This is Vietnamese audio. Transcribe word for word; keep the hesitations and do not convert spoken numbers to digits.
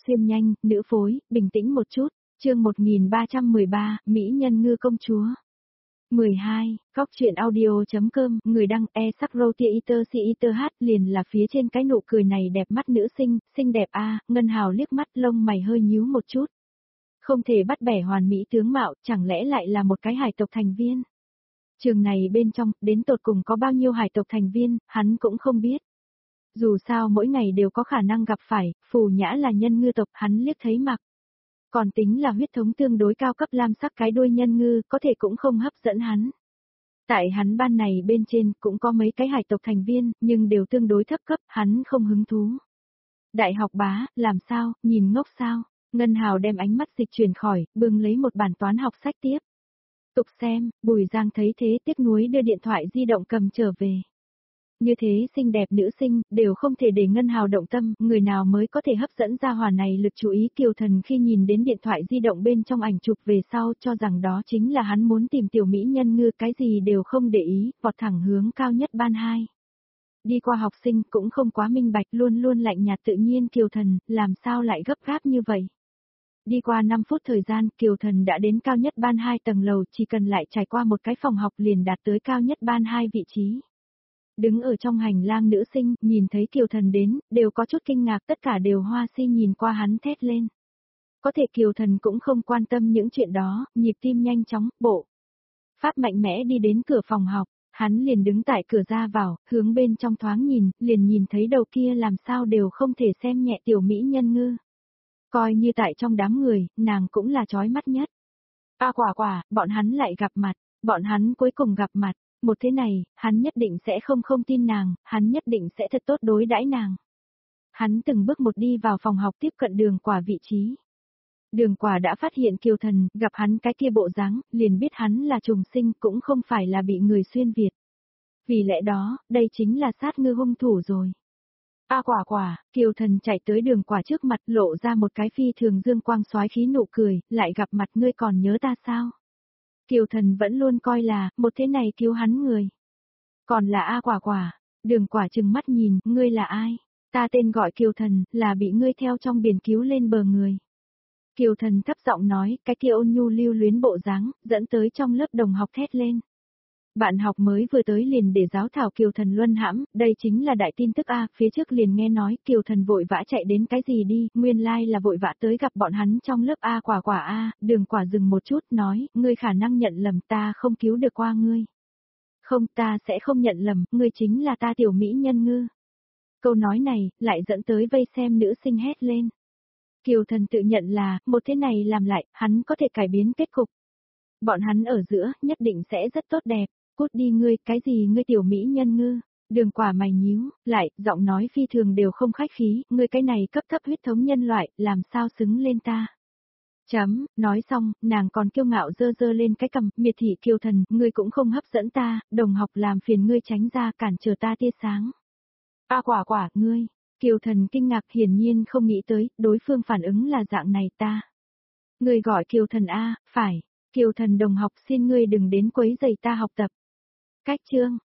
xuyên nhanh, nữ phối, bình tĩnh một chút, chương một nghìn ba trăm mười ba, Mỹ nhân ngư công chúa. mười hai, Góc truyện audio.com, người đăng e sắc rotia iter si iter hát liền là phía trên cái nụ cười này đẹp mắt nữ sinh, xinh đẹp a, Ngân Hào liếc mắt lông mày hơi nhíu một chút. Không thể bắt bẻ hoàn mỹ tướng mạo, chẳng lẽ lại là một cái hải tộc thành viên? Trường này bên trong, đến tột cùng có bao nhiêu hải tộc thành viên, hắn cũng không biết. Dù sao mỗi ngày đều có khả năng gặp phải, Phù Nhã là nhân ngư tộc, hắn liếc thấy mặc. Còn tính là huyết thống tương đối cao cấp lam sắc cái đuôi nhân ngư, có thể cũng không hấp dẫn hắn. Tại hắn ban này bên trên cũng có mấy cái hải tộc thành viên, nhưng đều tương đối thấp cấp, hắn không hứng thú. Đại học bá, làm sao, nhìn ngốc sao? Ngân Hào đem ánh mắt dịch chuyển khỏi, bưng lấy một bản toán học sách tiếp. Tục xem, Bùi Giang thấy thế tiếc nuối đưa điện thoại di động cầm trở về. Như thế xinh đẹp nữ sinh, đều không thể để Ngân Hào động tâm, người nào mới có thể hấp dẫn ra hỏa này lực chú ý. Kiều Thần khi nhìn đến điện thoại di động bên trong ảnh chụp về sau cho rằng đó chính là hắn muốn tìm tiểu mỹ nhân ngư, cái gì đều không để ý, vọt thẳng hướng cao nhất ban hai. Đi qua học sinh cũng không quá minh bạch, luôn luôn lạnh nhạt tự nhiên. Kiều Thần, làm sao lại gấp gáp như vậy? Đi qua năm phút thời gian, Kiều Thần đã đến cao nhất ban hai tầng lầu, chỉ cần lại trải qua một cái phòng học liền đạt tới cao nhất ban hai vị trí. Đứng ở trong hành lang nữ sinh, nhìn thấy Kiều Thần đến, đều có chút kinh ngạc, tất cả đều hoa si nhìn qua hắn thét lên. Có thể Kiều Thần cũng không quan tâm những chuyện đó, nhịp tim nhanh chóng, bộ. Pháp mạnh mẽ đi đến cửa phòng học, hắn liền đứng tại cửa ra vào, hướng bên trong thoáng nhìn, liền nhìn thấy đầu kia làm sao đều không thể xem nhẹ tiểu mỹ nhân ngư. Coi như tại trong đám người, nàng cũng là chói mắt nhất. A quả quả, bọn hắn lại gặp mặt, bọn hắn cuối cùng gặp mặt. Một thế này, hắn nhất định sẽ không không tin nàng, hắn nhất định sẽ thật tốt đối đãi nàng. Hắn từng bước một đi vào phòng học tiếp cận Đường Quả vị trí. Đường Quả đã phát hiện Kiều Thần, gặp hắn cái kia bộ dáng, liền biết hắn là trùng sinh, cũng không phải là bị người xuyên Việt. Vì lẽ đó, đây chính là sát ngư hung thủ rồi. A quả quả, Kiều Thần chạy tới Đường Quả trước mặt, lộ ra một cái phi thường dương quang soái khí nụ cười, lại gặp mặt, ngươi còn nhớ ta sao? Kiều Thần vẫn luôn coi là, một thế này cứu hắn người. Còn là A quả quả, Đường Quả trừng mắt nhìn, ngươi là ai? Ta tên gọi Kiều Thần, là bị ngươi theo trong biển cứu lên bờ người. Kiều Thần thấp giọng nói, cái kia ôn nhu lưu luyến bộ dáng, dẫn tới trong lớp đồng học thét lên. Bạn học mới vừa tới liền để giáo thảo Kiều Thần luân hãm, đây chính là đại tin tức A, phía trước liền nghe nói Kiều Thần vội vã chạy đến cái gì đi, nguyên lai like là vội vã tới gặp bọn hắn trong lớp A quả quả A. Đường Quả dừng một chút nói, ngươi khả năng nhận lầm, ta không cứu được qua ngươi. Không, ta sẽ không nhận lầm, ngươi chính là ta tiểu mỹ nhân ngư. Câu nói này, lại dẫn tới vây xem nữ sinh hét lên. Kiều Thần tự nhận là, một thế này làm lại, hắn có thể cải biến kết cục. Bọn hắn ở giữa, nhất định sẽ rất tốt đẹp. Cút đi ngươi, cái gì ngươi tiểu mỹ nhân ngư? Đường Quả mày nhíu, lại, giọng nói phi thường đều không khách khí, ngươi cái này cấp thấp huyết thống nhân loại, làm sao xứng lên ta? Chấm, nói xong, nàng còn kiêu ngạo dơ dơ lên cái cằm, miệt thị Kiều Thần, ngươi cũng không hấp dẫn ta, đồng học làm phiền ngươi tránh ra cản trở ta tia sáng. A quả quả, ngươi, Kiều Thần kinh ngạc hiển nhiên không nghĩ tới, đối phương phản ứng là dạng này ta. Ngươi gọi Kiều Thần A, phải, Kiều Thần đồng học xin ngươi đừng đến quấy rầy ta học tập. Cách chương,